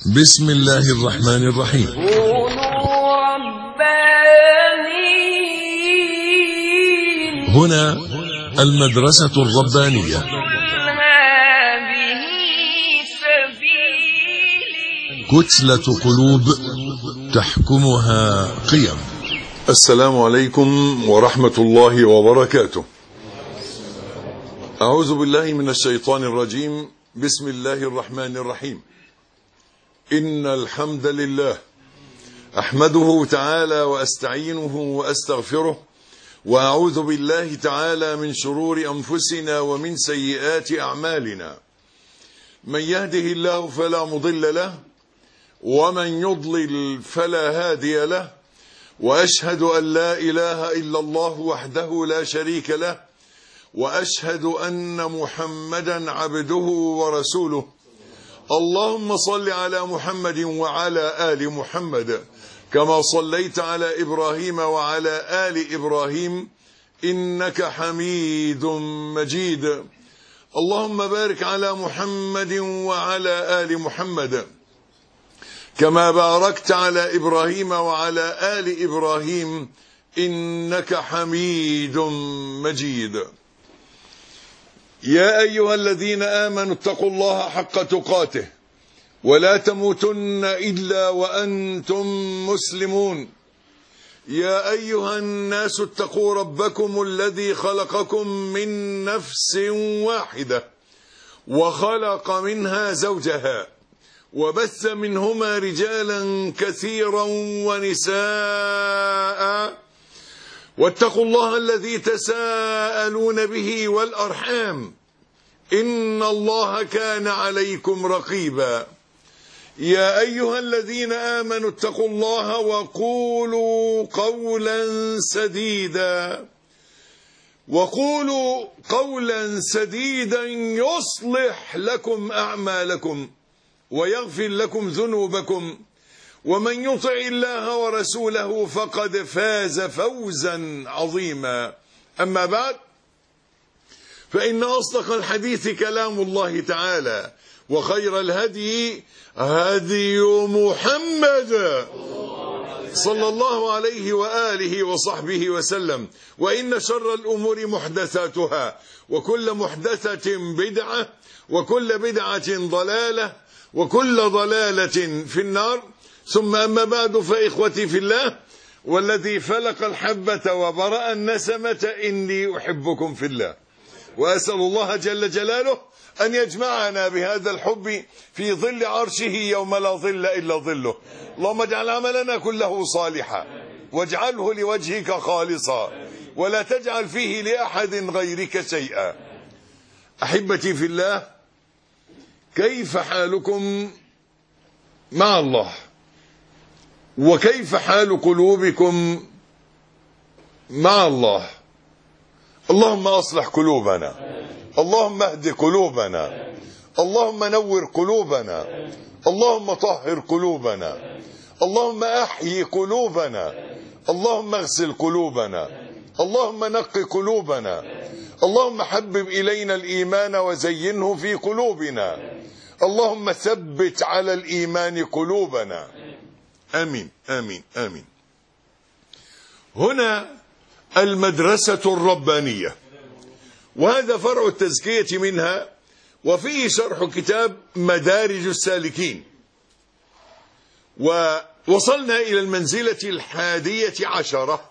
بسم الله الرحمن الرحيم. كونوا ربانيين. هنا المدرسة الربانية. هذه سبيلي. كتلة قلوب تحكمها قيم. السلام عليكم ورحمة الله وبركاته. أعوذ بالله من الشيطان الرجيم. بسم الله الرحمن الرحيم. إن الحمد لله أحمده تعالى وأستعينه وأستغفره، وأعوذ بالله تعالى من شرور أنفسنا ومن سيئات أعمالنا. من يهده الله فلا مضل له، ومن يضلل فلا هادي له، وأشهد أن لا إله إلا الله وحده لا شريك له، وأشهد أن محمدا عبده ورسوله. اللهم صل على محمد وعلى آل محمد كما صليت على إبراهيم وعلى آل إبراهيم إنك حميد مجيد. اللهم بارك على محمد وعلى آل محمد كما باركت على إبراهيم وعلى آل إبراهيم إنك حميد مجيد. يا أيها الذين آمنوا اتقوا الله حق تقاته ولا تموتن إلا وأنتم مسلمون. يا أيها الناس اتقوا ربكم الذي خلقكم من نفس واحدة وخلق منها زوجها وبث منهما رجالا كثيرا ونساء، واتقوا الله الذي تساءلون به والأرحام إن الله كان عليكم رقيبا. يا أيها الذين آمنوا اتقوا الله وقولوا قولا سديدا يصلح لكم أعمالكم ويغفر لكم ذنوبكم، ومن يطع الله ورسوله فقد فاز فوزا عظيما. أما بعد، فإن أصدق الحديث كلام الله تعالى، وخير الهدي هدي محمد صلى الله عليه وآله وصحبه وسلم، وإن شر الأمور محدثاتها، وكل محدثة بدعة، وكل بدعة ضلالة، وكل ضلالة في النار. ثم أما بعد، فإخوتي في الله، والذي فلق الحبة وبرأ النسمة، إني أحبكم في الله، وأسأل الله جل جلاله أن يجمعنا بهذا الحب في ظل عرشه يوم لا ظل إلا ظله. اللهم اجعل عملنا كله صالحا، واجعله لوجهك خالصا، ولا تجعل فيه لأحد غيرك شيئا. أحبتي في الله، كيف حالكم مع الله؟ وكيف حال قلوبكم مع الله؟ اللهم أصلح قلوبنا، اللهم اهد قلوبنا، اللهم نور قلوبنا، اللهم طهر قلوبنا، اللهم أحيي قلوبنا، اللهم اغسل قلوبنا، اللهم نق قلوبنا، اللهم حبب إلينا الإيمان وزينه في قلوبنا، اللهم ثبت على الإيمان قلوبنا. آمين آمين آمين. هنا المدرسة الربانية، وهذا فرع التزكية منها، وفيه شرح كتاب مدارج السالكين. ووصلنا إلى المنزلة 11،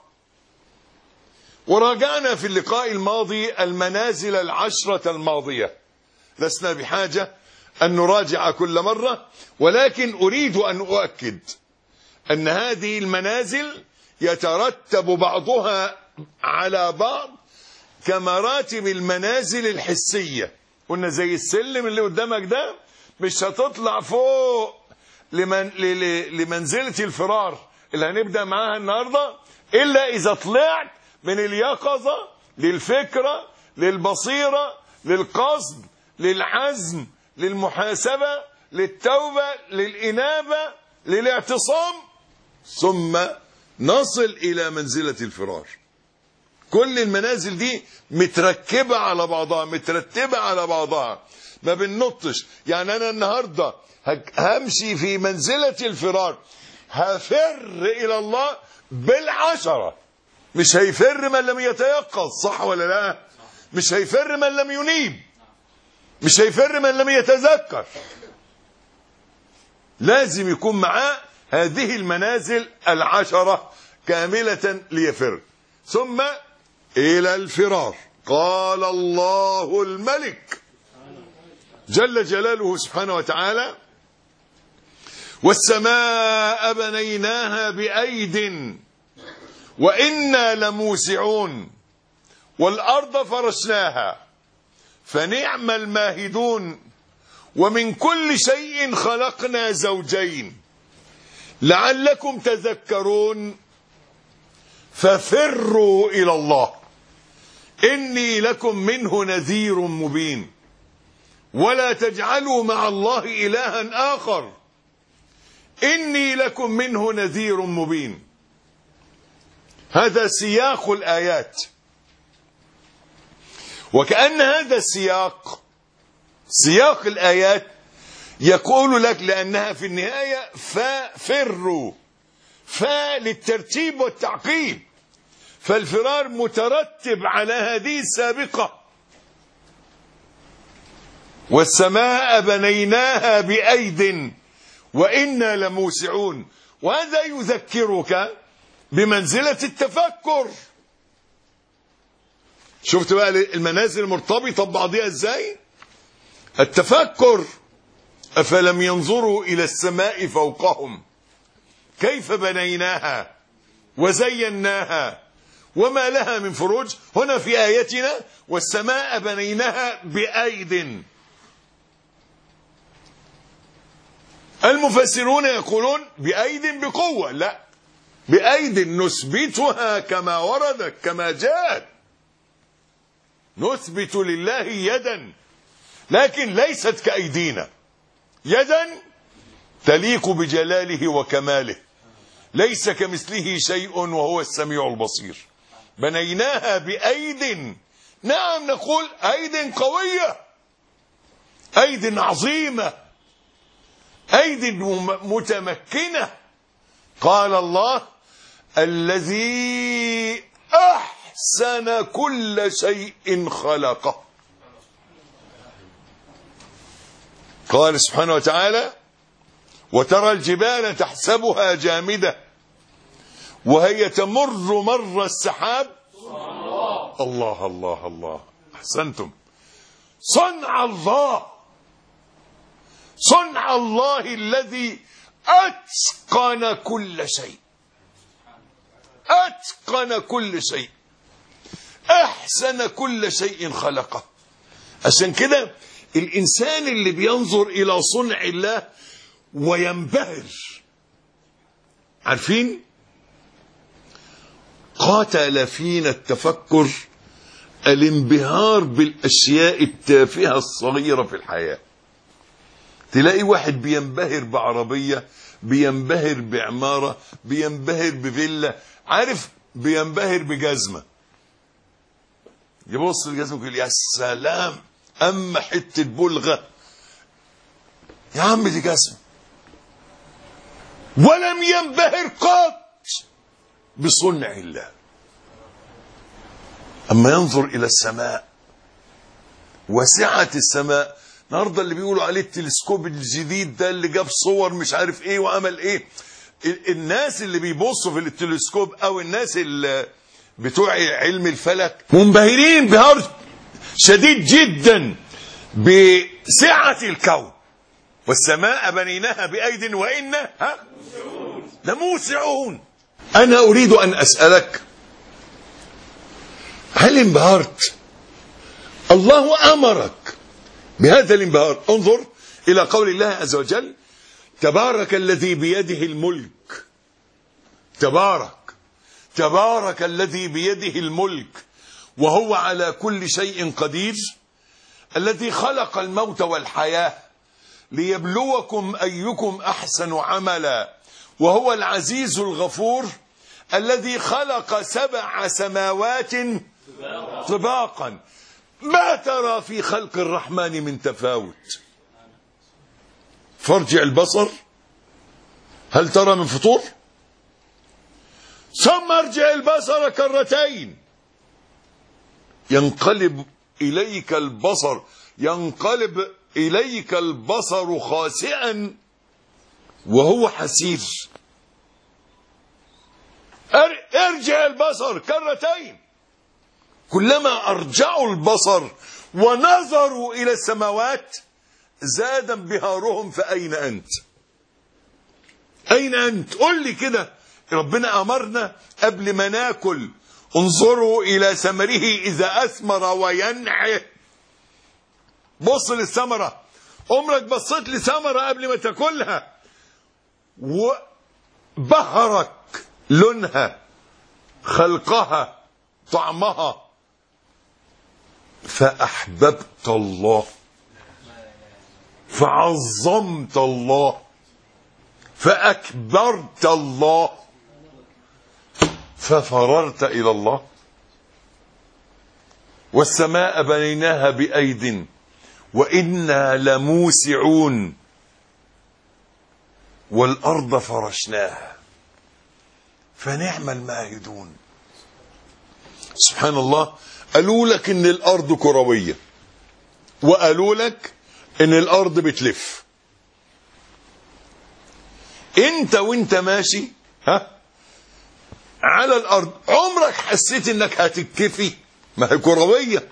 وراجعنا في اللقاء الماضي المنازل 10 الماضية. لسنا بحاجة أن نراجع كل مرة، ولكن أريد أن أؤكد أن هذه المنازل يترتب بعضها على بعض كمراتب المنازل الحسية. قلنا زي السلم اللي قدامك ده، مش هتطلع فوق لمنزلة الفرار اللي هنبدأ معاها النهاردة إلا إذا طلعت من اليقظة للفكرة للبصيرة للقصد للعزم للمحاسبة للتوبة للإنابة للاعتصام، ثم نصل إلى منزلة الفرار. كل المنازل دي متركبة على بعضها، مترتبة على بعضها، ما بننطش. يعني أنا النهاردة همشي في منزلة الفرار، هفر إلى الله بالعشرة. مش هيفر من لم يتيقظ، صح ولا لا؟ مش هيفر من لم ينيب، مش هيفر من لم يتذكر. لازم يكون معاه هذه المنازل العشرة كاملة ليفر. ثم إلى الفرار. قال الله الملك جل جلاله سبحانه وتعالى: والسماء بنيناها بأيد وإنا لموسعون والأرض فرشناها فنعم الماهدون ومن كل شيء خلقنا زوجين لعلكم تذكرون ففروا إلى الله إني لكم منه نذير مبين ولا تجعلوا مع الله إلها آخر إني لكم منه نذير مبين. هذا سياق الآيات، وكأن هذا السياق سياق الآيات يقول لك لأنها في النهاية ففروا، للترتيب والتعقيب، فالفرار مترتب على هذه السابقة. والسماء بنيناها بأيد وإنا لموسعون. وهذا يذكرك بمنزلة التفكر. شفت بقى المنازل مرتبطة ببعضها ازاي؟ التفكر. أفلم ينظروا إلى السماء فوقهم كيف بنيناها وزيناها وما لها من فروج. هنا في آيتنا والسماء بنيناها بأيد. المفسرون يقولون بأيد بقوة، لا، بأيد نثبتها كما وردت كما جاءت. نثبت لله يدا لكن ليست كأيدينا، يدا تليق بجلاله وكماله، ليس كمثله شيء وهو السميع البصير. بنيناها بأيد، نعم نقول أيد قوية، أيد عظيمة، أيد متمكنة. قال الله الذي أحسن كل شيء خلقه. قال سبحانه وتعالى وترى الجبال تحسبها جامدة وهي تمر مر السحاب. الله الله الله، أحسنتم. صنع الله، صنع الله الذي أتقن كل شيء، أتقن كل شيء، أحسن كل شيء خلقه. عشان كده الإنسان اللي بينظر إلى صنع الله وينبهر، عارفين قاتل فينا التفكر الانبهار بالأشياء التافهة الصغيرة في الحياة. تلاقي واحد بينبهر بعربية، بينبهر بعمارة، بينبهر بفيلا، عارف، بينبهر بجزمة، يبص الجزمة يقول يا سلام، أما حتة بلغة يا عم دي جزمة. ولم ينبهر قط بصنع الله. أما ينظر إلى السماء وسعة السماء. النهارده اللي بيقولوا عليه التلسكوب الجديد ده اللي جاب صور مش عارف ايه وعمل ايه، الناس اللي بيبصوا في التلسكوب او الناس اللي بتوع علم الفلك منبهرين انبهار شديد جدا بسعة الكون. والسماء بنيناها بأيد وإنا لموسعون. أنا أريد أن أسألك، هل انبهرت؟ الله أمرك بهذا الانبهار. انظر إلى قول الله عز وجل تبارك الذي بيده الملك. تبارك الذي بيده الملك وهو على كل شيء قدير، الذي خلق الموت والحياة ليبلوكم أيكم أحسن عملا، وهو العزيز الغفور الذي خلق 7 سماوات طباقا ما ترى في خلق الرحمن من تفاوت. فارجع البصر هل ترى من فطور؟ ثم ارجع البصر كرتين ينقلب إليك البصر خاسئا وهو حسير. ارجع البصر كرتين. كلما أرجعوا البصر ونظروا إلى السماوات زاد انبهارهم. فأين أنت؟ أين أنت؟ قل لي كده. ربنا أمرنا قبل ما ناكل انظروا إلى ثمره إذا أثمر وينعه. بص للثمرة. عمرك بصيت لثمرة قبل ما تاكلها وبهرك لونها خلقها طعمها فأحببت الله فعظمت الله فأكبرت الله ففررت إلى الله؟ والسماء بنيناها بأيد وإنا لموسعون والأرض فرشناها فنعم الماهدون. سبحان الله. قالوا لك إن الأرض كروية وقالوا لك إن الأرض بتلف. انت وانت ماشي على الارض عمرك حسيت انك هتتكفي؟ ما هي كرويه.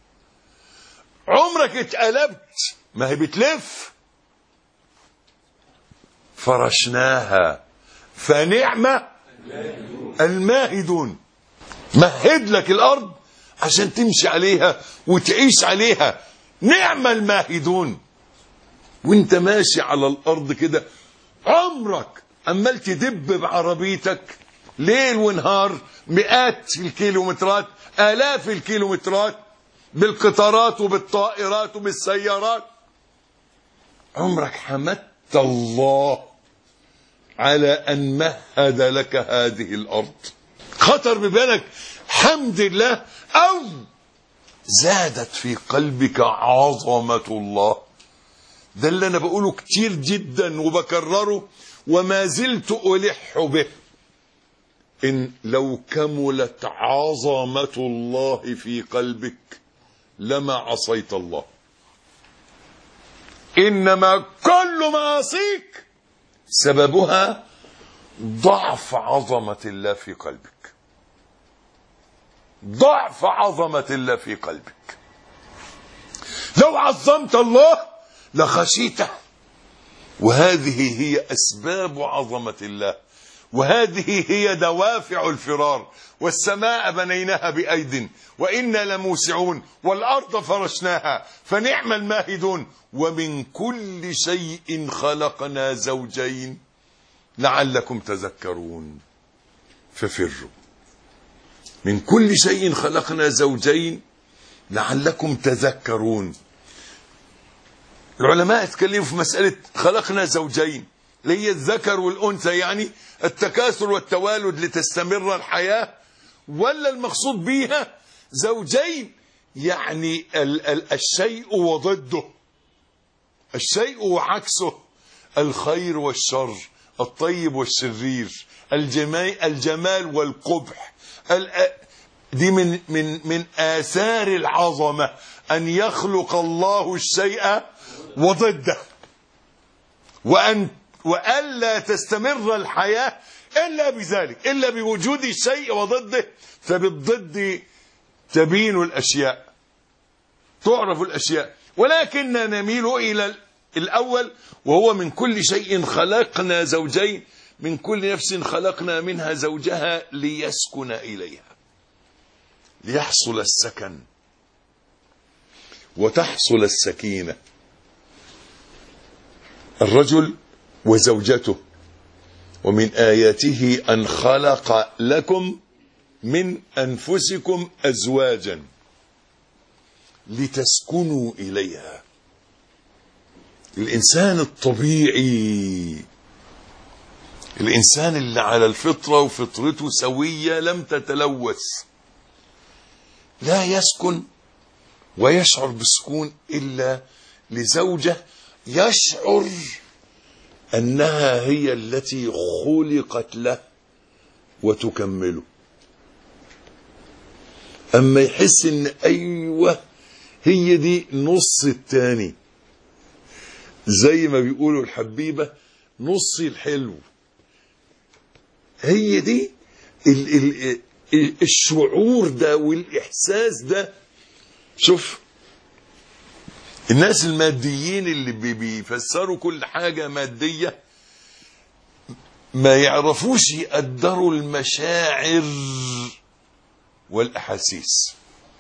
عمرك اتقلبت؟ ما هي بتلف. فرشناها فنعم الماهدون. مهد لك الارض عشان تمشي عليها وتعيش عليها. نعم الماهدون. وانت ماشي على الارض كده عمرك عمال تدب بعربيتك ليل ونهار مئات الكيلومترات آلاف الكيلومترات بالقطارات وبالطائرات وبالسيارات. عمرك حمدت الله على أن مهد لك هذه الأرض؟ خطر ببالك حمد الله أو زادت في قلبك عظمة الله؟ ده اللي أنا بقوله كتير جدا وبكرره وما زلت ألح به. إن لو كملت عظمة الله في قلبك لما عصيت الله. إنما كل معاصيك سببها ضعف عظمة الله في قلبك. ضعف عظمة الله في قلبك. لو عظمت الله لخشيته. وهذه هي أسباب عظمة الله وهذه هي دوافع الفرار. والسماء بنيناها بأيد وإنا لموسعون والأرض فرشناها فنعم الماهدون. ومن كل شيء خلقنا زوجين لعلكم تذكرون. ففروا. من كل شيء خلقنا زوجين لعلكم تذكرون. العلماء اتكلموا في مسألة خلقنا زوجين اللي هي الذكر والأنثى، يعني التكاثر والتوالد لتستمر الحياة، ولا المقصود بيها زوجين يعني الشيء وضده، الشيء وعكسه، الخير والشر، الطيب والشرير، الجمال والقبح. دي من آثار العظمة أن يخلق الله الشيء وضده، وألا تستمر الحياة إلا بذلك، إلا بوجود الشيء وضده. فبالضد تبين الأشياء، تعرف الأشياء. ولكننا نميل إلى الأول وهو من كل شيء خلقنا زوجين، من كل نفس خلقنا منها زوجها ليسكن إليها، ليحصل السكن وتحصل السكينة. الرجل وزوجته. ومن آياته أن خلق لكم من أنفسكم أزواجا لتسكنوا إليها. الإنسان الطبيعي، الإنسان اللي على الفطرة وفطرته سوية لم تتلوث، لا يسكن ويشعر بالسكون إلا لزوجة يشعر أنها هي التي خلقت له وتكمله. أما يحس إن أيوة هي دي نص التاني، زي ما بيقولوا الحبيبة نصي الحلو، هي دي الشعور ده والإحساس ده. شوف الناس الماديين اللي بيفسروا كل حاجة مادية ما يعرفوش يقدروا المشاعر والأحاسيس،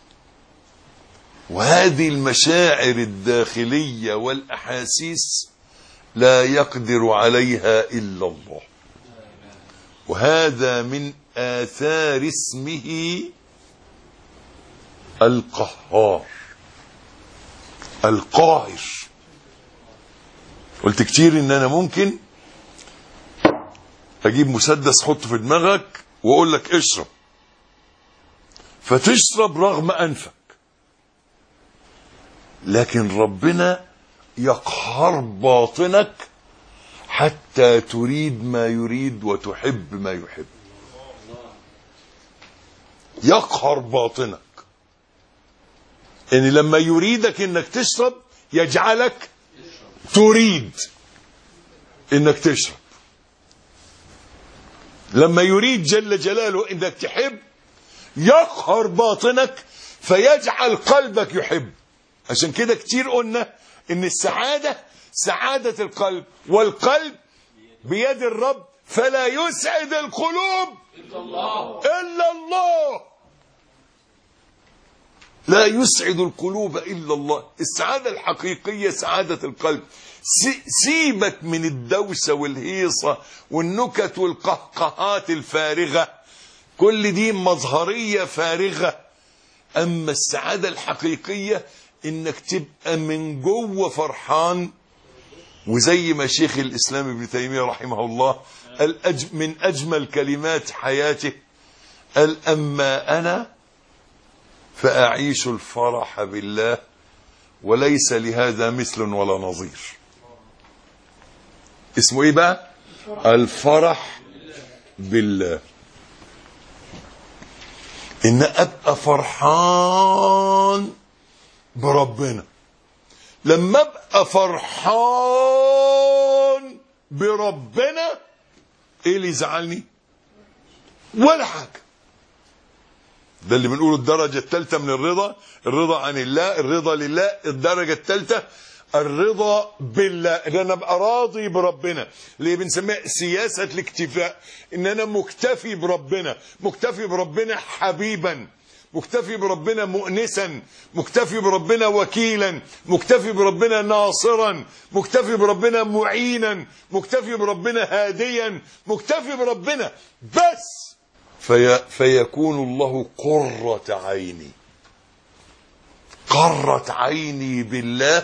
وهذه المشاعر الداخلية والأحاسيس لا يقدر عليها إلا الله. وهذا من آثار اسمه القهار، القاهر. قلت كتير ان انا ممكن اجيب مسدس حطه في دماغك واقول لك اشرب، فتشرب رغم انفك، لكن ربنا يقهر باطنك حتى تريد ما يريد وتحب ما يحب. يقهر باطنك ان لما يريدك انك تشرب يجعلك تريد انك تشرب، لما يريد جل جلاله انك تحب يقهر باطنك فيجعل قلبك يحب. عشان كده كتير قلنا ان السعادة سعادة القلب، والقلب بيد الرب، فلا يسعد القلوب إلا الله. لا يسعد القلوب إلا الله. السعادة الحقيقية سعادة القلب. سيبك من الدوسة والهيصة والنكت والقهقهات الفارغة، كل دي مظهرية فارغة. أما السعادة الحقيقية إنك تبقى من جوه فرحان. وزي ما شيخ الإسلام ابن تيمية رحمه الله من أجمل كلمات حياته قال: أما أنا فأعيش الفرح بالله وليس لهذا مثل ولا نظير. اسمه ايه بقى؟ الفرح بالله. ان ابقى فرحان بربنا. لما ابقى فرحان بربنا ايه اللي يزعلني؟ ولا حاجه. ده اللي بنقوله الدرجة الثالثة من الرضا. الرضا عن الله، الرضا لله. الدرجة الثالثة الرضا بالله، ان انا ابقى راضي بربنا، اللي بنسميها سياسة الاكتفاء. ان انا مكتفي بربنا، مكتفي بربنا حبيبا، مكتفي بربنا مؤنسا، مكتفي بربنا وكيلا، مكتفي بربنا ناصرا، مكتفي بربنا معينا، مكتفي بربنا هاديا، مكتفي بربنا بس. فيكون الله قرة عيني، قرة عيني بالله.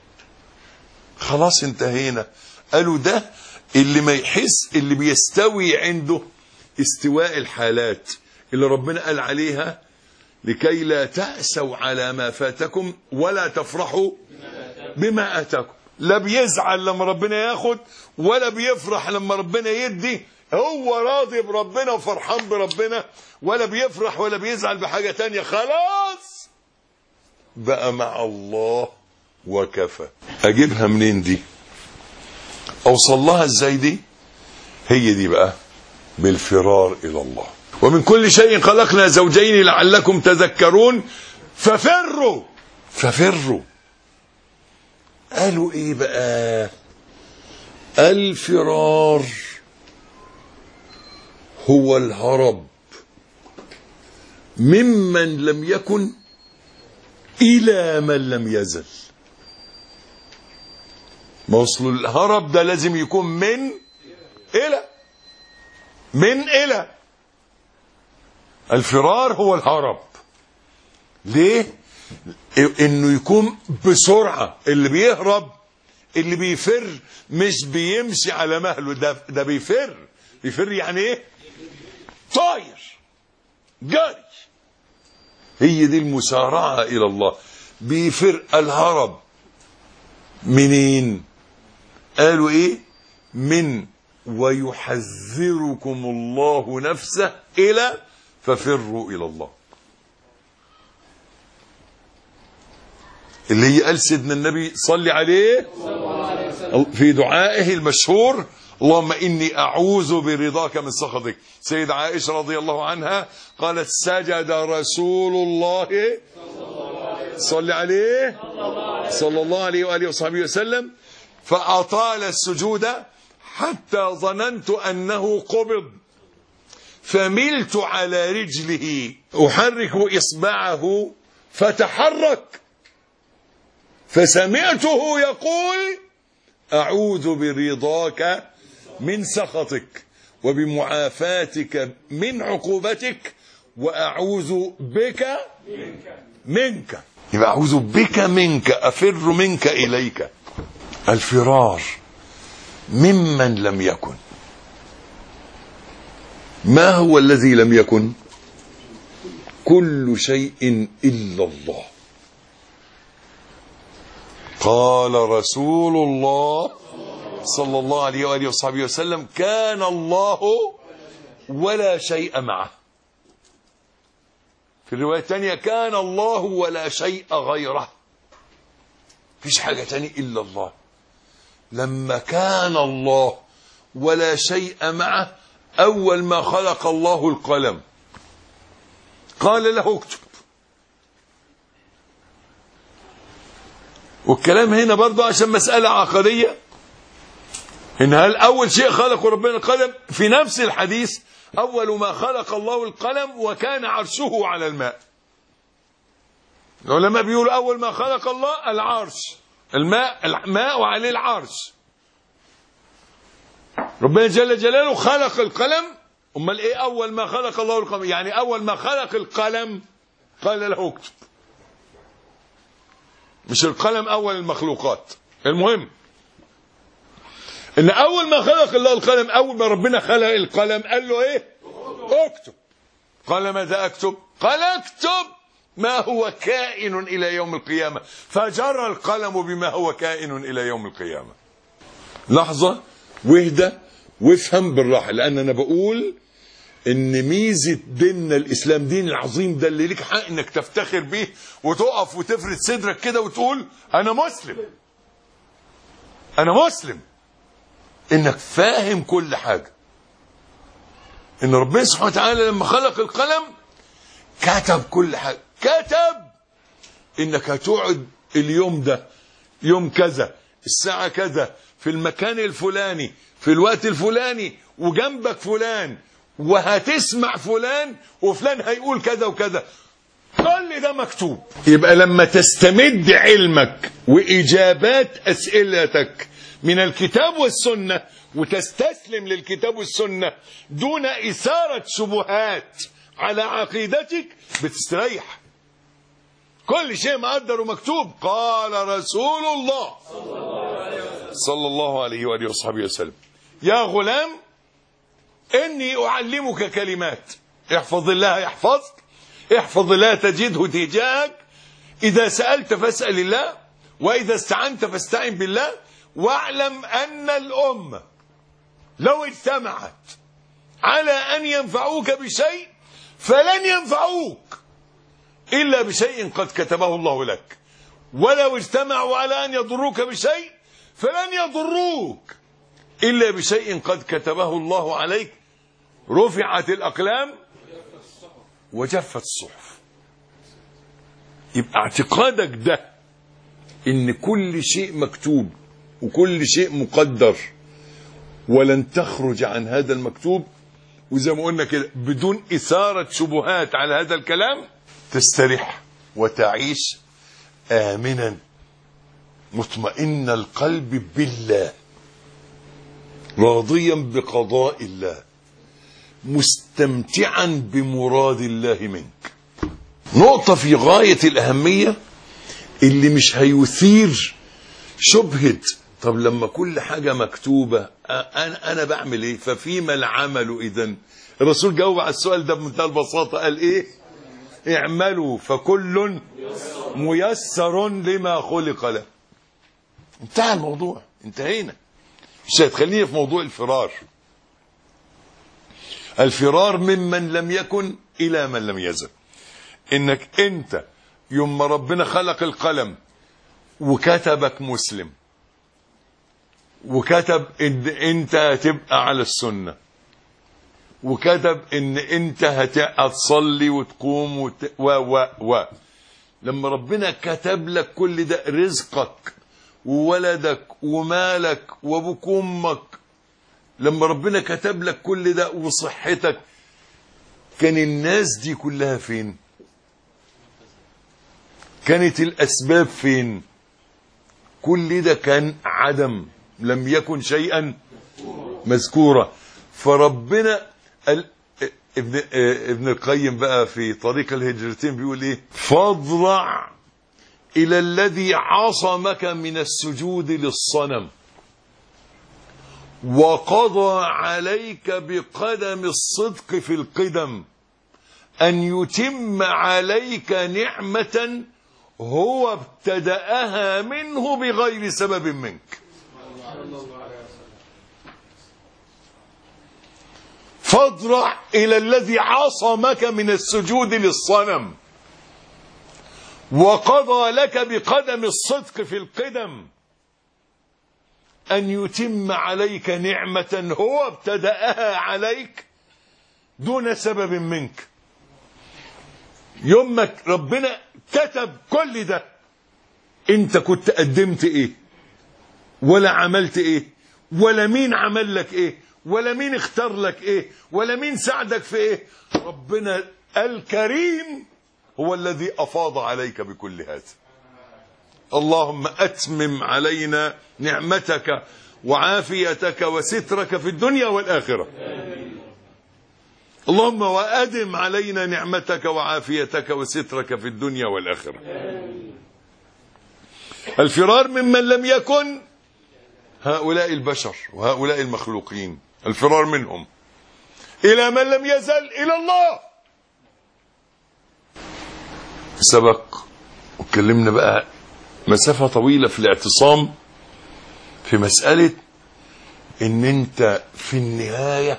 خلاص انتهينا. قالوا ده اللي ما يحس، اللي بيستوي عنده استواء الحالات اللي ربنا قال عليها: لكي لا تأسوا على ما فاتكم ولا تفرحوا بما آتاكم. لا بيزعل لما ربنا ياخد ولا بيفرح لما ربنا يدي. هو راضي بربنا وفرحان بربنا، ولا بيفرح ولا بيزعل بحاجة تانية. خلاص بقى مع الله وكفى. اجيبها منين دي؟ اوصل لها ازاي دي؟ هي دي بقى بالفرار الى الله. ومن كل شيء خلقنا زوجين لعلكم تذكرون ففروا. ففروا قالوا ايه بقى؟ الفرار هو الهرب ممن لم يكن إلى من لم يزل. موصل الهرب ده لازم يكون من إلى، من إلى. الفرار هو الهرب. ليه؟ إنه يكون بسرعة. اللي بيهرب، اللي بيفر مش بيمشي على مهله، ده بيفر. بيفر يعني ايه؟ طاير، جاري. هي دي المسارعة إلى الله. بفرق الهرب منين؟ قالوا ايه؟ من ويحذركم الله نفسه الى ففروا الى الله، اللي هي قال سيدنا النبي صلي عليه في دعائه المشهور اللهم إني أعوذ برضاك من سخطك. سيدة عائشة رضي الله عنها قالت سجد رسول الله صلى عليه صلى الله عليه وآله وصحبه وسلم فأطال السجود حتى ظننت أنه قبض، فملت على رجله أحرك إصبعه فتحرك، فسمعته يقول أعوذ برضاك من سخطك وبمعافاتك من عقوبتك وأعوذ بك منك. يبقى أعوذ بك منك، أفر منك إليك. الفرار ممن لم يكن. ما هو الذي لم يكن؟ كل شيء إلا الله. قال رسول الله صلى الله عليه وآله وصحبه وسلم كان الله ولا شيء معه. في الرواية الثانية كان الله ولا شيء غيره، فيش حاجة تانية إلا الله. لما كان الله ولا شيء معه أول ما خلق الله القلم قال له اكتب. والكلام هنا برضه عشان مسألة عقدية، إن هل أول شيء خلقه ربنا القلم؟ في نفس الحديث أول ما خلق الله القلم وكان عرشه على الماء. العلماء بيقولوا أول ما خلق الله العرش، الماء وعليه العرش. ربنا جل جلاله خلق القلم. أمال إيه أول ما خلق الله القلم؟ يعني أول ما خلق القلم قال له اكتب، مش القلم أول المخلوقات. المهم إن أول ما خلق الله القلم، أول ما ربنا خلق القلم قال له إيه؟ اكتب. قال ماذا أكتب؟ قال اكتب ما هو كائن إلى يوم القيامة، فجرى القلم بما هو كائن إلى يوم القيامة. لحظة واهدى وافهم بالراحة، لأن أنا بقول إن ميزة ديننا الإسلام، دين العظيم ده اللي ليك حق إنك تفتخر به وتقف وتفرد صدرك كده وتقول أنا مسلم، أنا مسلم، إنك فاهم كل حاجة. إن ربنا سبحانه وتعالى لما خلق القلم كتب كل حاجة، كتب إنك هتقعد اليوم ده يوم كذا الساعة كذا في المكان الفلاني في الوقت الفلاني وجنبك فلان وهتسمع فلان وفلان هيقول كذا وكذا، كل ده مكتوب. يبقى لما تستمد علمك وإجابات أسئلتك من الكتاب والسنة وتستسلم للكتاب والسنة دون إثارة شبهات على عقيدتك بتستريح. كل شيء مقدر ومكتوب. قال رسول الله صلى الله عليه وآله وصحبه وسلم يا غلام إني أعلمك كلمات احفظ الله يحفظك، احفظ الله تجده تجاهك، إذا سألت فاسأل الله، وإذا استعنت فاستعن بالله، واعلم أن الأمة لو اجتمعت على أن ينفعوك بشيء فلن ينفعوك إلا بشيء قد كتبه الله لك، ولو اجتمعوا على أن يضروك بشيء فلن يضروك إلا بشيء قد كتبه الله عليك. رفعت الأقلام وجفت الصحف. يبقى اعتقادك ده إن كل شيء مكتوب وكل شيء مقدر ولن تخرج عن هذا المكتوب، وزي ما قلنا كده بدون إثارة شبهات على هذا الكلام تستريح وتعيش آمنا مطمئن القلب بالله راضيا بقضاء الله مستمتعا بمراد الله منك. نقطة في غاية الأهمية اللي مش هيثير شبهة طب لما كل حاجة مكتوبة أنا بعمل إيه؟ ففيما العمل إذن؟ الرسول جاوب على السؤال ده بمنتهى البساطة، قال إيه؟ اعملوا فكل ميسر لما خلق له. انتهى الموضوع، انتهينا. مش هتخليني في موضوع الفرار. الفرار ممن لم يكن إلى من لم يزل. إنك أنت يوم ما ربنا خلق القلم وكتبك مسلم، وكتب إن أنت هتبقى على السنة، وكتب إن أنت هتصلي وتقوم لما ربنا كتب لك كل ده، رزقك وولدك ومالك وابوك وامك، لما ربنا كتب لك كل ده وصحتك، كان الناس دي كلها فين؟ كانت الأسباب فين؟ كل ده كان عدم، لم يكن شيئا مذكورا. فربنا ابن القيم بقى في طريق الهجرتين بيقول ايه؟ فاضرع إلى الذي عصمك من السجود للصنم وقضى عليك بقدم الصدق في القدم أن يتم عليك نعمة هو ابتدأها منه بغير سبب منك. فاضرع إلى الذي عصمك من السجود للصنم وقضى لك بقدم الصدق في القدم أن يتم عليك نعمة هو ابتدأها عليك دون سبب منك. يومك ربنا كتب كل ده، انت كنت قدمت ايه ولا عملت ايه ولا مين عمل لك ايه ولا مين اختار لك ايه ولا مين ساعدك في ايه. ربنا الكريم هو الذي أفاض عليك بكل هذا. اللهم أتمم علينا نعمتك وعافيتك وسترك في الدنيا والآخرة. اللهم وأدم علينا نعمتك وعافيتك وسترك في الدنيا والآخرة. الفرار ممن لم يكن، هؤلاء البشر وهؤلاء المخلوقين، الفرار منهم إلى من لم يزل إلى الله. سبق واتكلمنا بقى مسافة طويلة في الاعتصام في مسألة ان انت في النهاية،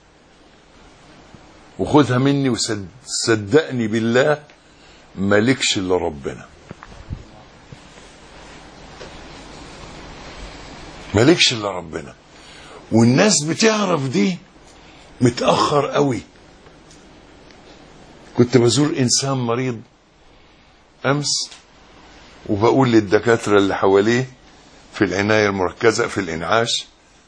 وخذها مني وصدقني بالله، مالكش الا ربنا، مالكش الا ربنا. والناس بتعرف دي متأخر قوي. كنت بزور انسان مريض امس وبقول للدكاترة اللي حواليه في العناية المركزة في الانعاش،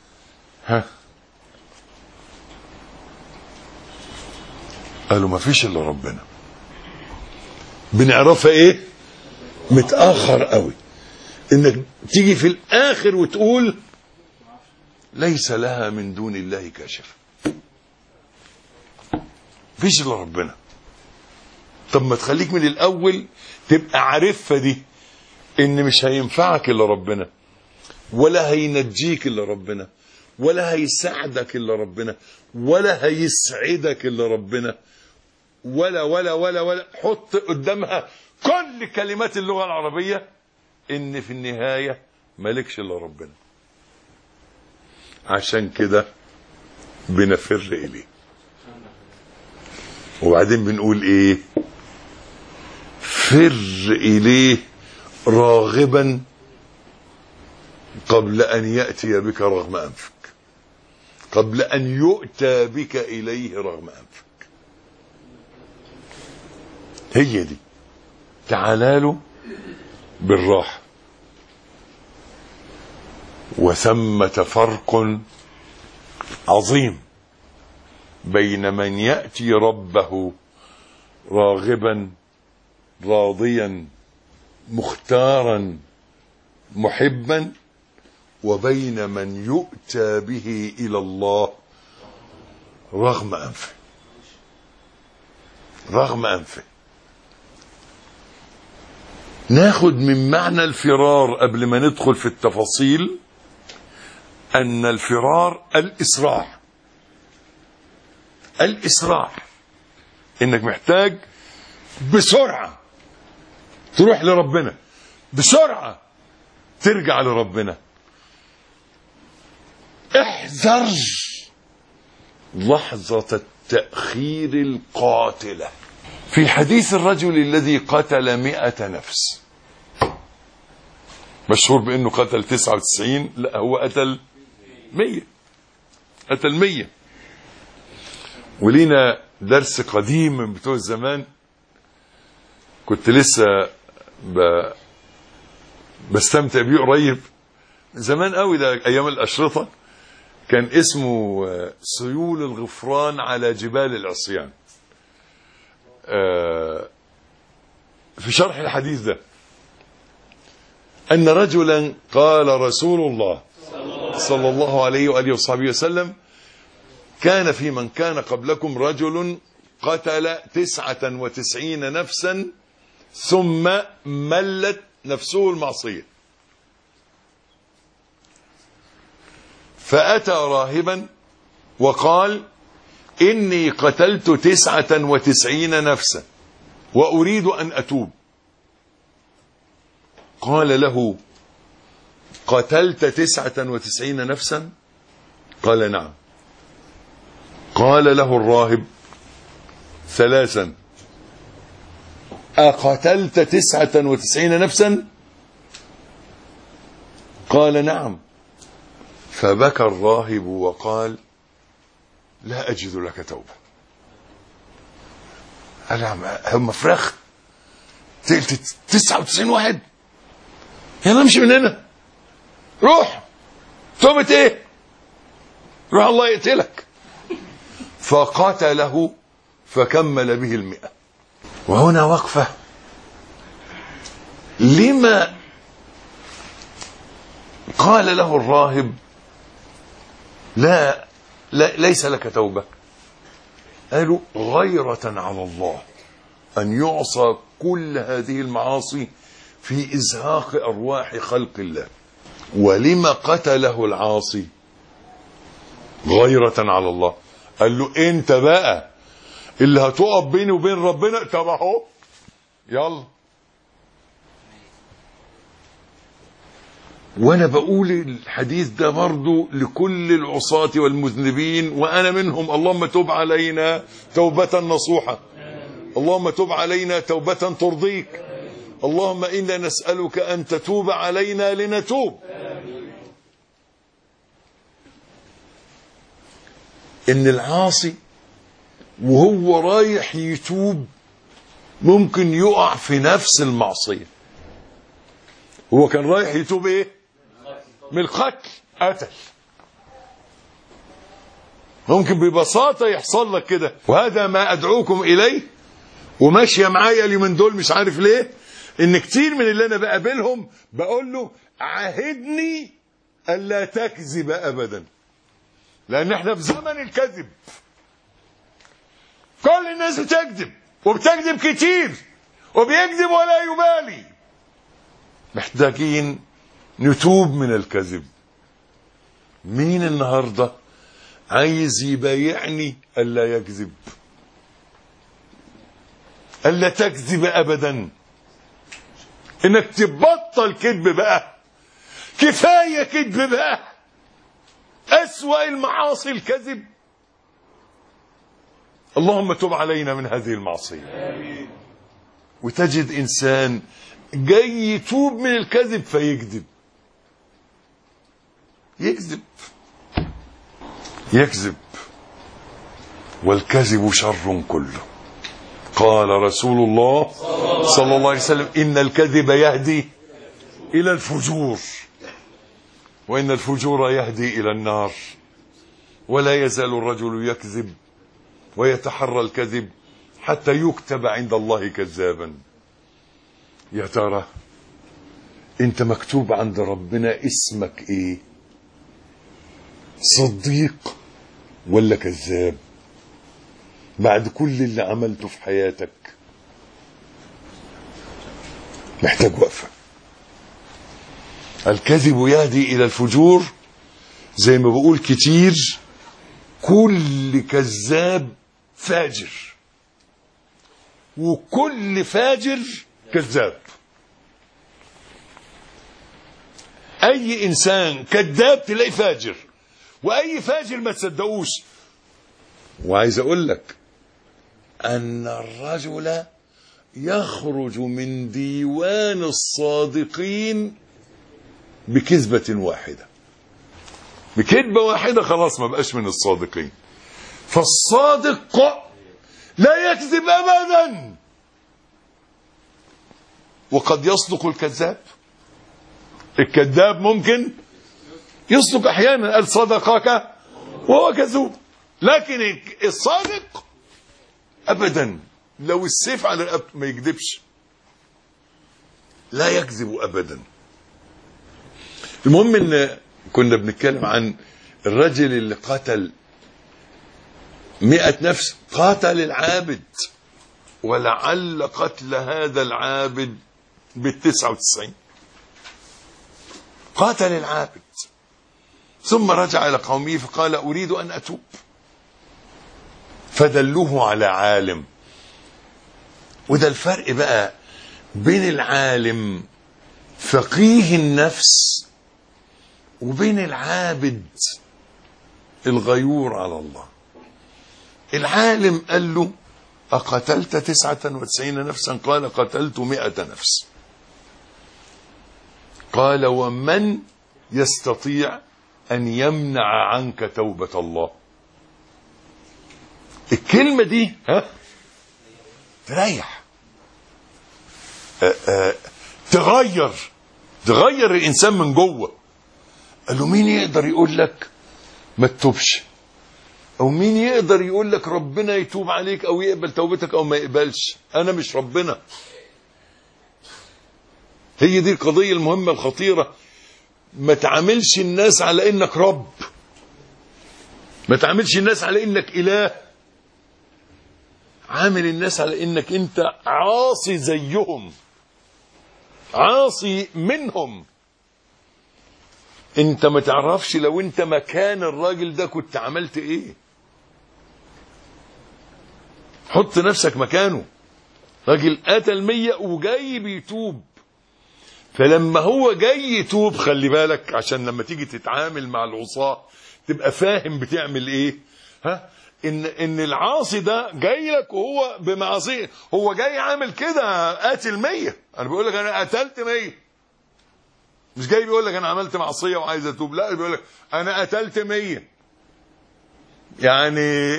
قالوا ما فيش الا ربنا. بنعرفها ايه؟ متأخر قوي. انك تيجي في الاخر وتقول ليس لها من دون الله كاشف، فيش الا ربنا. طب ما تخليك من الاول تبقى عارفها دي، ان مش هينفعك الا ربنا، ولا هينجيك الا ربنا، ولا هيساعدك الا ربنا، ولا هيسعدك الا ربنا، ولا ولا ولا ولا. حط قدامها كل كلمات اللغة العربية، ان في النهاية مالكش الا ربنا. عشان كده بنفر اليه، وبعدين بنقول ايه؟ فر اليه راغبا قبل ان يأتي بك رغم انفك، قبل ان يؤتى بك اليه رغم انفك. هي دي. تعالوا بالراحة. وثمة فرق عظيم بين من يأتي ربه راغبا راضيا مختارا محبا، وبين من يؤتى به إلى الله رغم أنفه، رغم أنفه. ناخد من معنى الفرار قبل ما ندخل في التفاصيل أن الفرار الإسراع. الإسراع إنك محتاج بسرعة تروح لربنا بسرعة، ترجع لربنا. احذر لحظة التأخير القاتلة. في حديث الرجل الذي قتل 100 نفس، مشهور بأنه قتل 99، لا هو قتل 100. قتل 100. ولينا درس قديم من بتوع الزمان، كنت لسه بستمتع بيه قريب، زمان قوي، ده ايام الاشرطه، كان اسمه سيول الغفران على جبال العصيان. في شرح الحديث ده ان رجلا قال رسول الله صلى الله عليه واله وصحبه وسلم: كان في من كان قبلكم رجل قتل 99 نفسا ثم ملت نفسه المعصية، فأتى راهبا وقال: إني قتلت 99 نفسا وأريد أن أتوب. قال له: قتلت 99 نفسا؟ قال: نعم. قال له الراهب 3: أقتلت 99 نفسا؟ قال: نعم. فبكى الراهب وقال: لا أجد لك توبة. قال: هم فراخ تقتل 99 واحد؟ يلا امشي من هنا، روح. توبة ايه؟ روح الله يقتلك. فقتله فكمل به 100. وهنا وقفة. لما قال له الراهب: لا ليس لك توبة؟ قالوا: غيرة على الله أن يعصى كل هذه المعاصي في إزهاق أرواح خلق الله. ولما قتله العاصي؟ غيرة على الله. قال له: انت بقى اللي هتقف بيني وبين ربنا، طب اهو يلا. وانا بقول الحديث ده برضو لكل العصاة والمذنبين، وانا منهم. اللهم تب علينا توبة نصوحة، اللهم تب علينا توبة ترضيك، اللهم إنا نسألك أن تتوب علينا لنتوب. إن العاصي وهو رايح يتوب ممكن يقع في نفس المعصية. هو كان رايح يتوب ايه؟ من القتل، قتل. ممكن ببساطة يحصل لك كده. وهذا ما أدعوكم إليه، وماشية معايا اليومين دول مش عارف ليه، إن كتير من اللي أنا بقابلهم بقول له: عاهدني ألا تكذب أبدا، لأن احنا في زمن الكذب. كل الناس بتكذب، وبتكذب كتير، وبيكذب ولا يبالي. محتاجين نتوب من الكذب. مين النهاردة عايز يبايعني ألا يكذب؟ ألا تكذب أبدا، إنك تبطل كذب بقى، كفاية كذب بقى. أسوأ المعاصي الكذب. اللهم تب علينا من هذه المعصية. آمين. وتجد إنسان جاي يتوب من الكذب فيكذب، يكذب. والكذب شر كله. قال رسول الله صلى الله عليه وسلم: إن الكذب يهدي إلى الفجور، وإن الفجور يهدي إلى النار. ولا يزال الرجل يكذب ويتحرى الكذب حتى يكتب عند الله كذابا. يا ترى انت مكتوب عند ربنا اسمك ايه؟ صديق ولا كذاب؟ بعد كل اللي عملته في حياتك محتاج وقفة. الكذب يهدي إلى الفجور، زي ما بقول كتير، كل كذاب فاجر، وكل فاجر كذاب. اي انسان كذاب تلاقي فاجر، واي فاجر ما تصدقوش. وعايز اقول لك ان الرجل يخرج من ديوان الصادقين بكذبة واحدة، بكذبة واحدة خلاص ما بقاش من الصادقين. فالصادق لا يكذب ابدا، وقد يصدق الكذاب. الكذاب ممكن يصدق احيانا، قال صدقك وهو كذوب، لكن الصادق ابدا لو السيف على رقبته ما يكذبش، لا يكذب ابدا. المهم ان كنا بنتكلم عن الرجل اللي قتل 100 نفس، قاتل العابد، ولعل قتل هذا العابد ب99. قاتل العابد ثم رجع إلى قومه فقال أريد أن أتوب، فدلوه على عالم. وده الفرق بقى بين العالم فقيه النفس وبين العابد الغيور على الله. العالم قال له أقتلت 99 نفسا؟ قال قتلت 100 نفس. قال ومن يستطيع أن يمنع عنك توبة الله؟ الكلمة دي تريح، تغير الإنسان من جوه. قال له مين يقدر يقول لك ما تتوبش؟ أو مين يقدر يقول لك ربنا يتوب عليك أو يقبل توبتك أو ما يقبلش؟ أنا مش ربنا. هي دي القضية المهمة الخطيرة. ما تعاملش الناس على إنك رب، ما تعاملش الناس على إنك إله، عامل الناس على إنك أنت عاصي زيهم، عاصي منهم. أنت ما تعرفش لو أنت مكان الراجل ده كنت عملت إيه. حط نفسك مكانه. راجل قتل 100 وجاي بيتوب، فلما هو جاي يتوب خلي بالك عشان لما تيجي تتعامل مع العصاة تبقى فاهم بتعمل ايه. ان العاصي ده جاي لك وهو بمعصيه، هو جاي عامل كده قاتل 100. انا بقول لك انا قتلت 100، مش جاي بيقول لك انا عملت معصيه وعايز اتوب، لا بيقول لك انا قتلت 100. يعني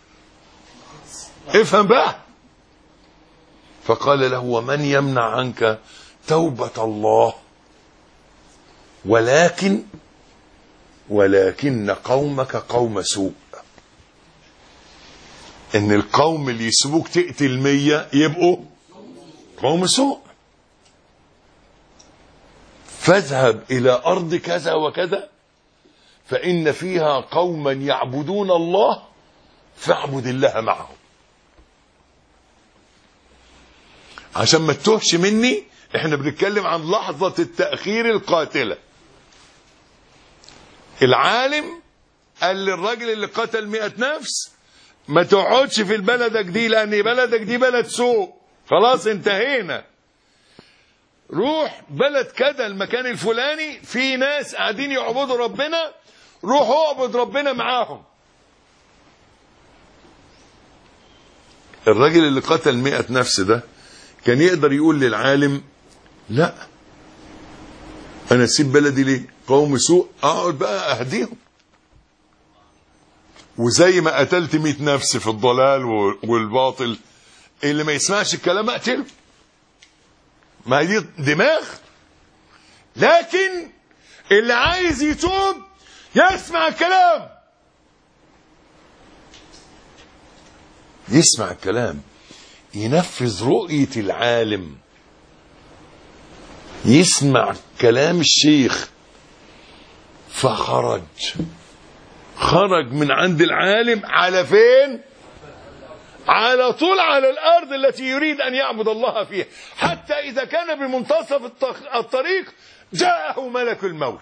افهم بقى. فقال له ومن يمنع عنك توبة الله؟ ولكن قومك قوم سوء. ان القوم اللي يسيبوك تقتل 100 يبقوا قوم سوء. فاذهب الى ارض كذا وكذا فان فيها قوما يعبدون الله فاعبد الله معهم. عشان ما تتوهش مني، احنا بنتكلم عن لحظة التأخير القاتلة. العالم قال للراجل اللي قتل 100 نفس ما تقعدش في بلدك دي، لان بلدك دي بلد سوء، خلاص انتهينا. روح بلد كذا المكان الفلاني في ناس قاعدين يعبدوا ربنا، روح اعبد ربنا معاهم. الراجل اللي قتل 100 نفس ده كان يقدر يقول للعالم لا، انا اسيب بلدي ليه؟ قوم سوء، اقعد بقى اهديهم. وزي ما قتلت 100 نفس في الضلال والباطل، اللي ما يسمعش الكلام اقتله. ما هي دي دماغ. لكن اللي عايز يتوب يسمع الكلام، يسمع الكلام، ينفذ رؤية العالم، يسمع كلام الشيخ. فخرج من عند العالم على فين؟ على طول على الأرض التي يريد أن يعبد الله فيها، حتى إذا كان بمنتصف الطريق جاءه ملك الموت.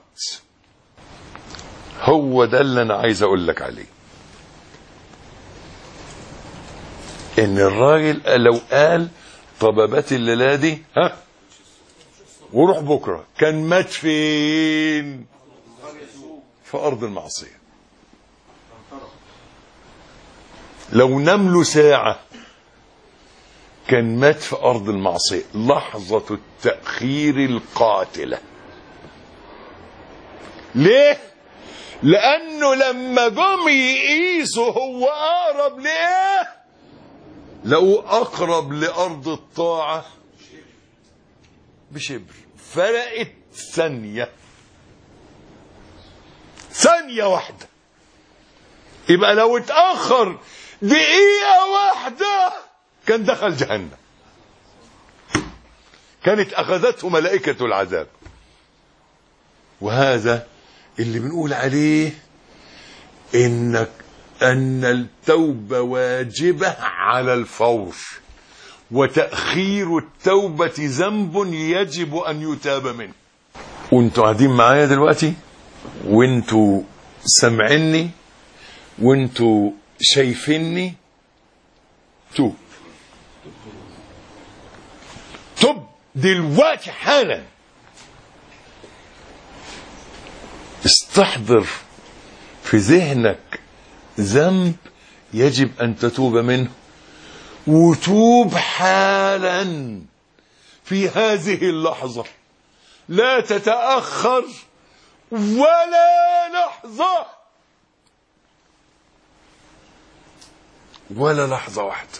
هو ده اللي أنا عايز أقول لك عليه. إن الراجل لو قال طبابات الليلة دي وروح بكرة، كان مات فين؟ في أرض المعصية. لو نام له ساعة كان مات في أرض المعصية. لحظة التأخير القاتلة. ليه؟ لأنه لما جم يقيسوا هو أقرب لإيه؟ لقوا أقرب لأرض الطاعة بشبر. فرقت ثانية واحدة. يبقى لو اتأخر دقيقة واحدة كان دخل جهنم، كانت أخذته ملائكة العذاب. وهذا اللي بنقول عليه أن التوبة واجبة على الفور، وتأخير التوبة ذنب يجب أن يتاب منه. وانتوا قاعدين معايا دلوقتي، وانتوا سمعني، وانتوا شايفيني، توب دلوقتي حالا. استحضر في ذهنك ذنب يجب أن تتوب منه، وتوب حالا في هذه اللحظة. لا تتأخر ولا لحظة، ولا لحظة واحدة.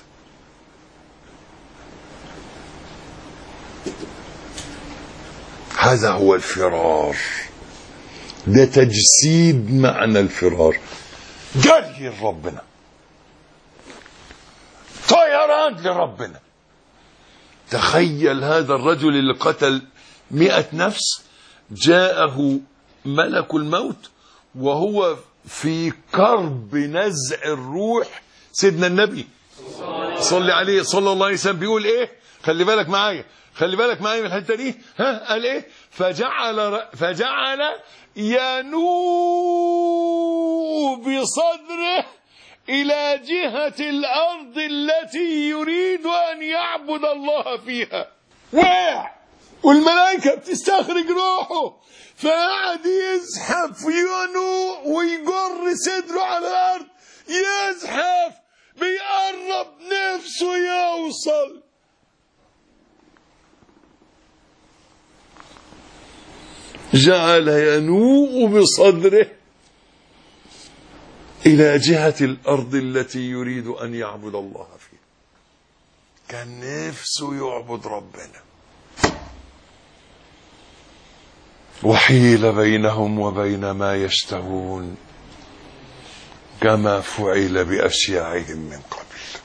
هذا هو الفرار، ده تجسيد معنى الفرار. جري لربنا، طيران لربنا. تخيل هذا الرجل اللي قتل 100 نفس، جاءه ملك الموت وهو في كرب نزع الروح. سيدنا النبي صلى عليه صلى الله عليه وسلم بيقول ايه؟ خلي بالك معايا من الحته دي. قال ايه؟ فجعل ينوء بصدره الى جهة الارض التي يريد ان يعبد الله فيها. وقع والملائكة بتستخرج روحه، فقعد يزحف ينوء ويجر صدره على الارض، يزحف بيقرب نفسه يوصل. جعل ينوء بصدره إلى جهة الأرض التي يريد أن يعبد الله فيها. كان نفسه يعبد ربنا، وحيل بينهم وبين ما يشتهون كما فعل بأشياعهم من قبل.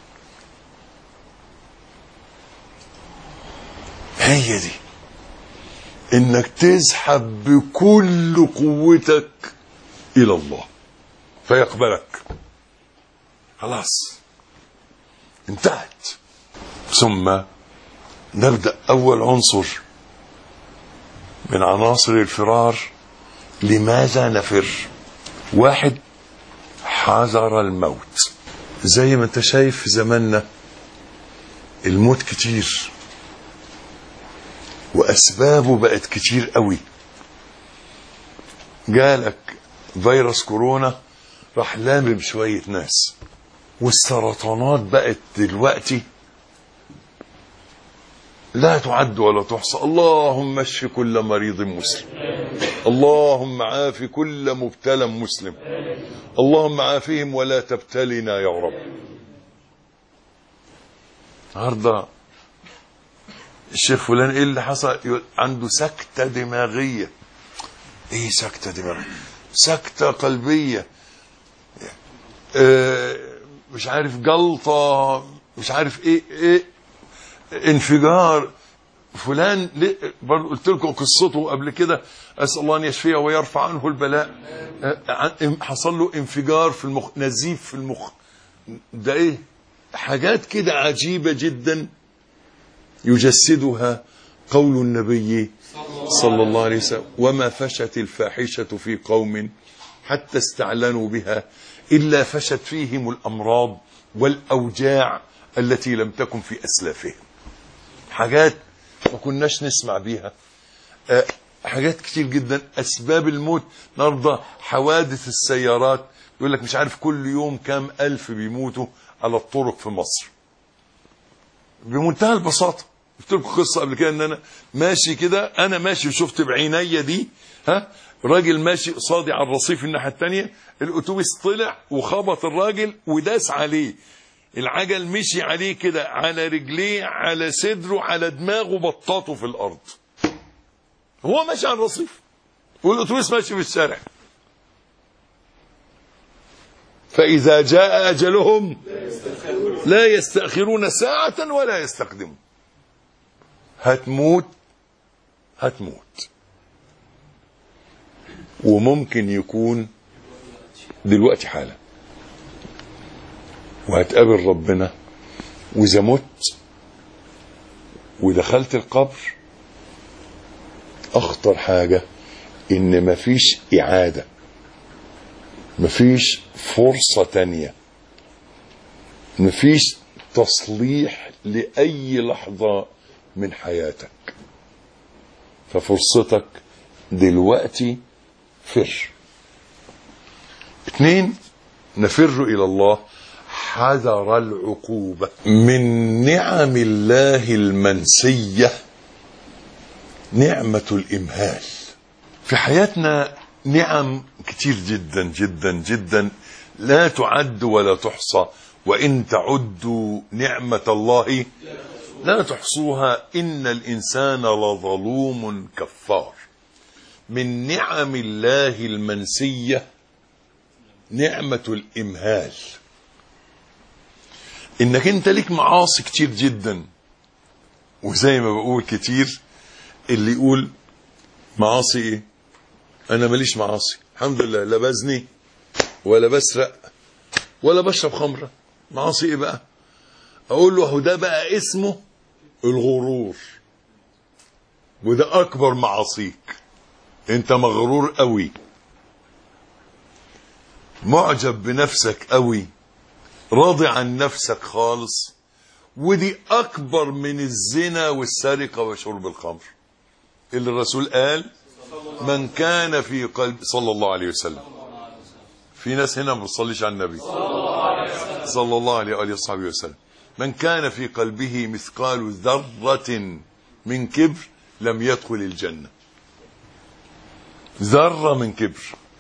هي دي، انك تزحب بكل قوتك الى الله فيقبلك. خلاص انتهت. ثم نبدأ اول عنصر من عناصر الفرار. لماذا نفر؟ 1، حذر الموت. زي ما انت شايف في زماننا الموت كتير، وأسبابه بقت كتير قوي. جالك فيروس كورونا راح لامم شوية ناس، والسرطانات بقت دلوقتي لا تعد ولا تحصى. اللهم اشف كل مريض مسلم، اللهم عاف كل مبتلى مسلم، اللهم عافهم ولا تبتلنا يا رب. النهارده الشيخ فلان ايه اللي حصل؟ عنده سكتة دماغية. ايه سكتة دماغية؟ سكتة قلبية، مش عارف، جلطة، مش عارف ايه انفجار. فلان برضه قلت لكم قصته قبل كده، اسال الله ان يشفيه ويرفع عنه البلاء. حصل له انفجار في المخ، نزيف في المخ. ده ايه؟ حاجات كده عجيبة جدا يجسدها قول النبي صلى الله عليه وسلم: وما فشت الفاحشة في قوم حتى استعلنوا بها إلا فشت فيهم الأمراض والأوجاع التي لم تكن في أسلافهم. حاجات ما كناش نسمع بيها، حاجات كتير جدا. أسباب الموت النهارده حوادث السيارات، يقول لك مش عارف كل يوم كام ألف بيموتوا على الطرق في مصر. بمنتهى البساطة قلت لكم قصة قبل كده، ان انا ماشي كده، انا ماشي وشفت بعيني دي راجل ماشي قصادي على الرصيف الناحية التانية، الاتوبيس طلع وخبط الراجل وداس عليه، العجل مشي عليه كده، على رجليه، على صدره، على دماغه، بطاطه في الارض. هو ماشي على الرصيف والاتوبيس ماشي في الشارع. فإذا جاء أجلهم لا يستأخرون ساعة ولا يستقدمون. هتموت وممكن يكون دلوقتي حالا، وهتقابل ربنا. وإذا مت ودخلت القبر، أخطر حاجة إن مفيش إعادة، مفيش فرصة تانية، مفيش تصليح لأي لحظة من حياتك. ففرصتك دلوقتي فر. 2، نفر إلى الله حذر العقوبة. من نعم الله المنسية نعمة الإمهال. في حياتنا نعم كتير جدا جدا جدا لا تعد ولا تحصى، وإن تعدوا نعمة الله لا تحصوها إن الإنسان لظلوم كفار. من نعم الله المنسية نعمة الإمهال. إنك أنت لك معاصي كتير جدا، وزي ما بقول كتير اللي يقول معاصي إيه؟ أنا ماليش معاصي الحمد لله، لا بزني ولا بسرق ولا بشرب خمرة. معاصي إيه بقى؟ أقول له ده بقى اسمه الغرور، وده أكبر معاصيك. أنت مغرور قوي، معجب بنفسك قوي، راضي عن نفسك خالص، ودي أكبر من الزنا والسرقة وشرب الخمر، اللي الرسول قال من كان في قلب صلى الله عليه وسلم. في ناس هنا ما بتصليش على النبي صلى الله عليه وآله وصحبه وسلم. من كان في قلبه مثقال ذرة من كبر لم يدخل الجنة. ذرة من كبر،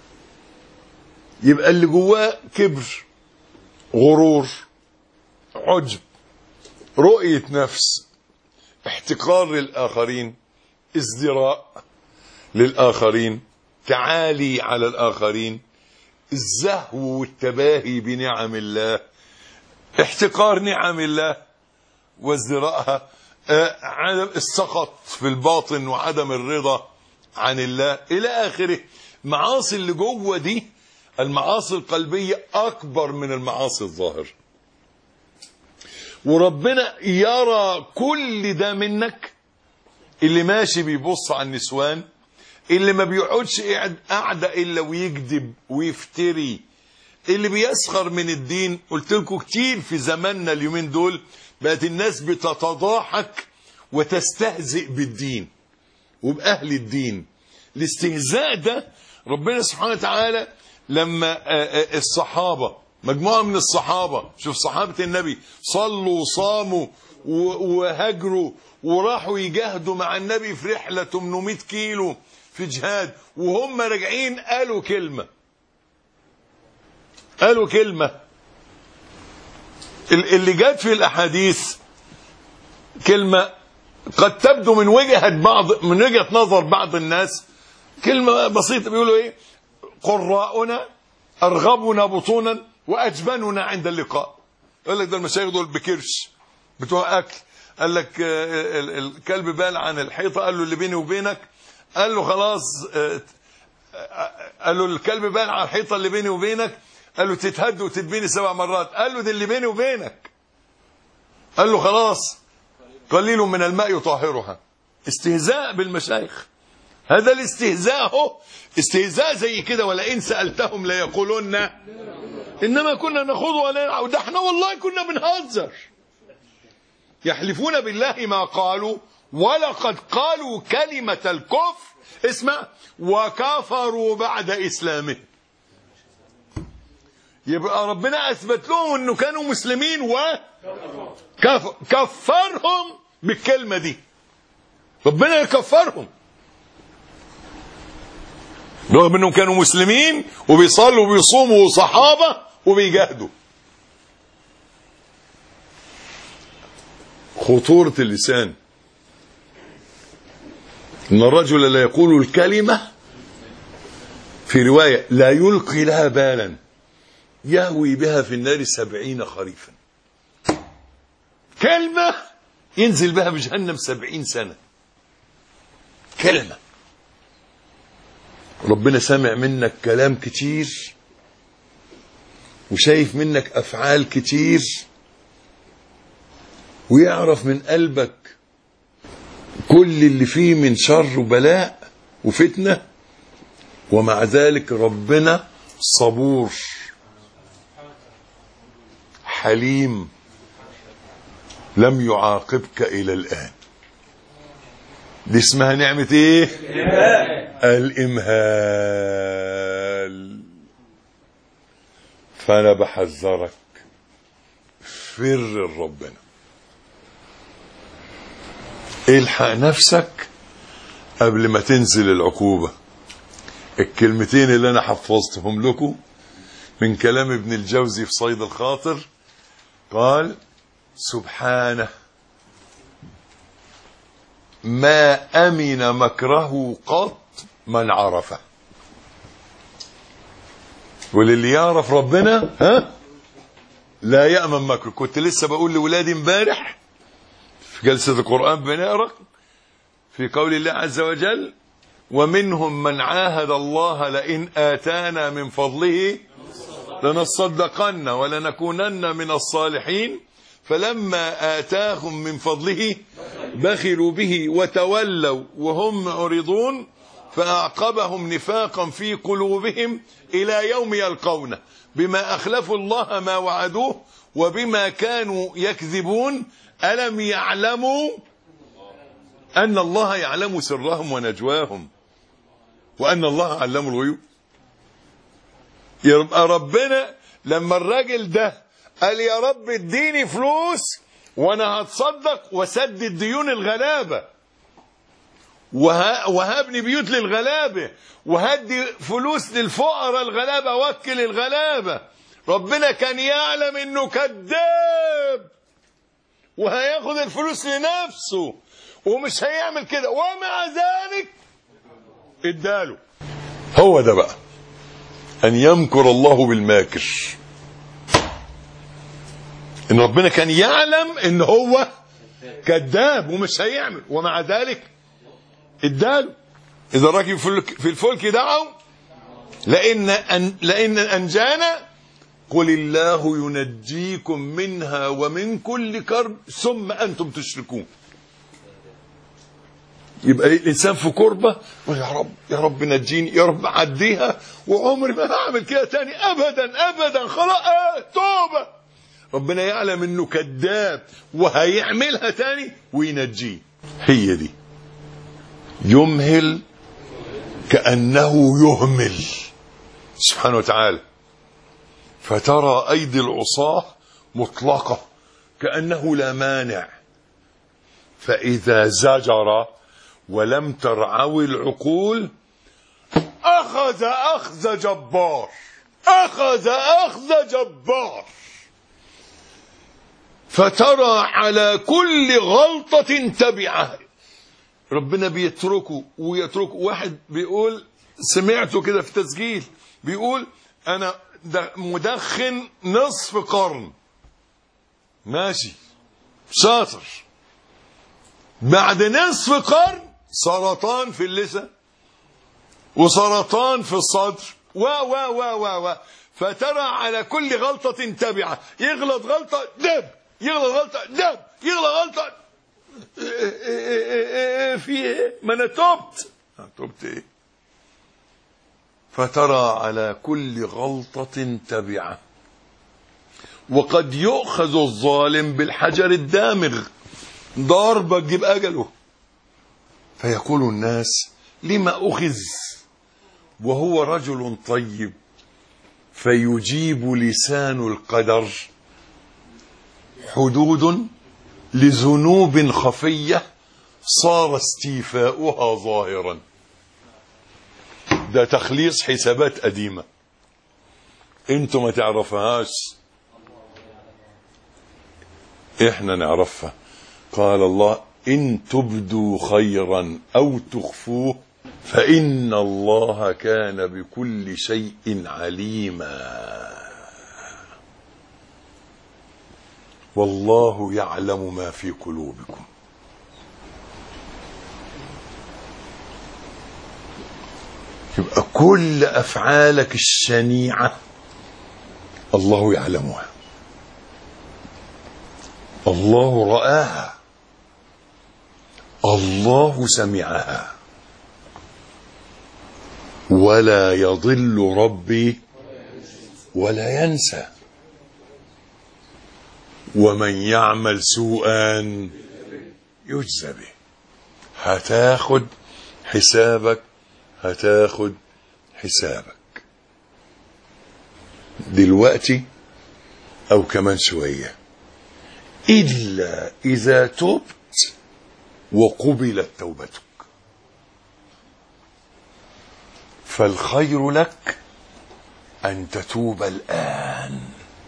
يبقى اللي جواه كبر، غرور، عجب، رؤية نفس، احتقار للآخرين، ازدراء للآخرين، تعالي على الآخرين، الزهو والتباهي بنعم الله، احتقار نعم الله وازدراءها، عدم السخط في الباطن وعدم الرضا عن الله إلى آخره. معاصي اللي جوه دي، المعاصي القلبية أكبر من المعاصي الظاهر، وربنا يرى كل ده منك. اللي ماشي بيبص على النسوان، اللي ما بيقعدش قاعدة إلا ويكذب ويفتري، اللي بيسخر من الدين. قلت لكم كتير في زماننا اليومين دول بقت الناس بتتضاحك وتستهزئ بالدين وبأهل الدين. الاستهزاء ده ربنا سبحانه وتعالى لما الصحابة، مجموعة من الصحابة، شوف صحابة النبي صلوا وصاموا وهجروا وراحوا يجاهدوا مع النبي في رحلة 800 كيلو في جهاد، وهم راجعين قالوا كلمة اللي جات في الأحاديث، كلمة قد تبدو من وجهة نظر بعض الناس كلمة بسيطة، بيقولوا ايه؟ قراؤنا أرغبنا بطونا وأجبننا عند اللقاء. يقول لك ده المشايخ دول بكرش بتوع أكل. قال لك الكلب بال عن الحيطة، قال له اللي بيني وبينك، قال له خلاص، قال له الكلب بال على الحيطة اللي بيني وبينك، قال له تتهد وتتبيني 7 مرات، قال له ده اللي بيني وبينك، قال له خلاص قليل من الماء يطهرها. استهزاء بالمشايخ، هذا الاستهزاء هو استهزاء زي كده. ولئن سألتهم ليقولون إنما كنا نخوض ولا، وده احنا والله كنا بنهزر. يحلفون بالله ما قالوا ولقد قالوا كلمة الكفر، اسمع، وكفروا بعد إسلامه. يبقى ربنا أثبت لهم أنه كانوا مسلمين وكفرهم بالكلمة دي. ربنا يكفرهم رغم أنهم كانوا مسلمين وبيصلوا وبيصوموا وصحابة وبيجاهدوا. خطورة اللسان، إن الرجل لا يقول الكلمة، في رواية لا يلقي لها بالا، يهوي بها في النار 70 خريفا. كلمة ينزل بها بجهنم 70 سنة. كلمة. ربنا سامع منك كلام كتير وشايف منك أفعال كتير ويعرف من قلبك كل اللي فيه من شر وبلاء وفتنة، ومع ذلك ربنا صبور حليم لم يعاقبك إلى الآن. دي اسمها نعمة ايه؟ الإمهال. فأنا بحذرك فر ربنا، الحق نفسك قبل ما تنزل العقوبة. الكلمتين اللي أنا حفظتهم لكم من كلام ابن الجوزي في صيد الخاطر، قال سبحانه ما أمن مكره قط من عرفه. وللي يعرف ربنا لا يأمن مكره. كنت لسه بقول لولادي امبارح في جلسة القرآن بنقرأ في قول الله عز وجل ومنهم من عاهد الله لئن آتانا من فضله لنصدقن ولنكونن من الصالحين فلما آتاهم من فضله بخلوا به وتولوا وهم معرضون فأعقبهم نفاقا في قلوبهم إلى يوم يلقونه بما أخلفوا الله ما وعدوه وبما كانوا يكذبون ألم يعلموا أن الله يعلم سرهم ونجواهم وأن الله علم الغيوب. يبقى ربنا لما الراجل ده قال يا رب اديني فلوس وانا هتصدق وسدد ديون الغلابة وهبني بيوت للغلابة وهدي فلوس للفقراء الغلابة وكل الغلابة، ربنا كان يعلم انه كذاب وهياخد الفلوس لنفسه ومش هيعمل كده، ومع ذلك اداله. هو ده بقى ان يمكر الله بالماكر، ان ربنا كان يعلم ان هو كذاب ومش هيعمل ومع ذلك اداله. اذا الراجل في الفلك دعوا لئن انجانا قل الله ينجيكم منها ومن كل كرب ثم انتم تشركون. يبقى الانسان في كربه يا رب نجيني، يا رب عديها وعمري ما هعمل كده تاني ابدا ابدا، خلاص توبه. ربنا يعلم انه كذاب وهيعملها تاني وينجيه. هي دي يمهل كأنه يهمل سبحانه وتعالى، فترى أيدي العصاة مطلقة كأنه لا مانع، فإذا زجر ولم ترعوي العقول أخذ أخذ جبار، أخذ أخذ جبار. فترى على كل غلطة تبعه. ربنا بيتركه ويتركه. واحد بيقول سمعته كده في تسجيل بيقول أنا مدخن نصف قرن، ماشي شاطر، بعد نصف قرن سرطان في اللسان وسرطان في الصدر و فترى على كل غلطة تبعه. يغلط غلطة دب، يغلط غلطة دب، يغلط غلطة في ايه؟ ما انا تبت ايه؟ فترى على كل غلطة تبعه. وقد يؤخذ الظالم بالحجر الدامغ، ضربة تجيب أجله. فيقول الناس: لما أخذ وهو رجل طيب؟ فيجيب لسان القدر: حدود لذنوب خفية صار استيفاؤها ظاهرا. ده تخليص حسابات قديمة انتوا ما تعرفهاش، احنا نعرفها. قال الله: إن تبدوا خيرا أو تخفوه فإن الله كان بكل شيء عليما، والله يعلم ما في قلوبكم. يبقى كل أفعالك الشنيعة الله يعلمها، الله رآها، الله سمعها. ولا يضل ربي ولا ينسى. ومن يعمل سوءا يجزى به. هتاخد حسابك، هتاخد حسابك دلوقتي او كمان شوية، إلا إذا تبت وقبلت توبتك، فالخير لك أن تتوب الآن.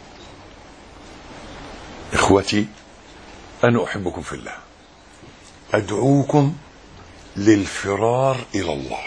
إخوتي، أنا أحبكم في الله، أدعوكم للفرار إلى الله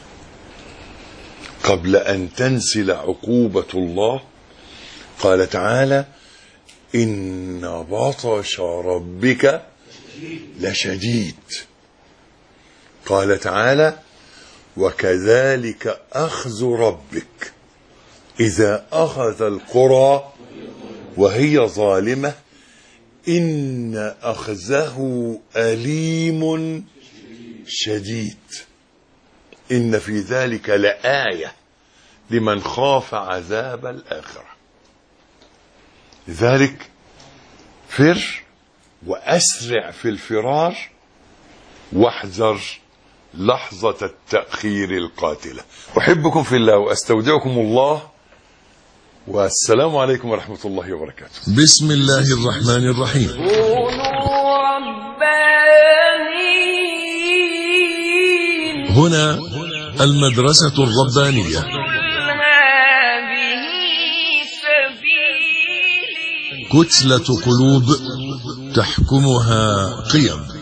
قبل أن تنزل عقوبة الله. قال تعالى: إن بطش ربك لشديد. قال تعالى: وكذلك أخذ ربك إذا أخذ القرى وهي ظالمة إن أخذه أليم شديد. إن في ذلك لآية لمن خاف عذاب الآخرة. لذلك فر وأسرع في الفرار، واحذر لحظة التأخير القاتلة. أحبكم في الله وأستودعكم الله، والسلام عليكم ورحمة الله وبركاته. بسم الله الرحمن الرحيم. كونوا ربانيين. هنا المدرسة الربانية. هذه سبيلي. كتلة قلوب تحكمها قيم.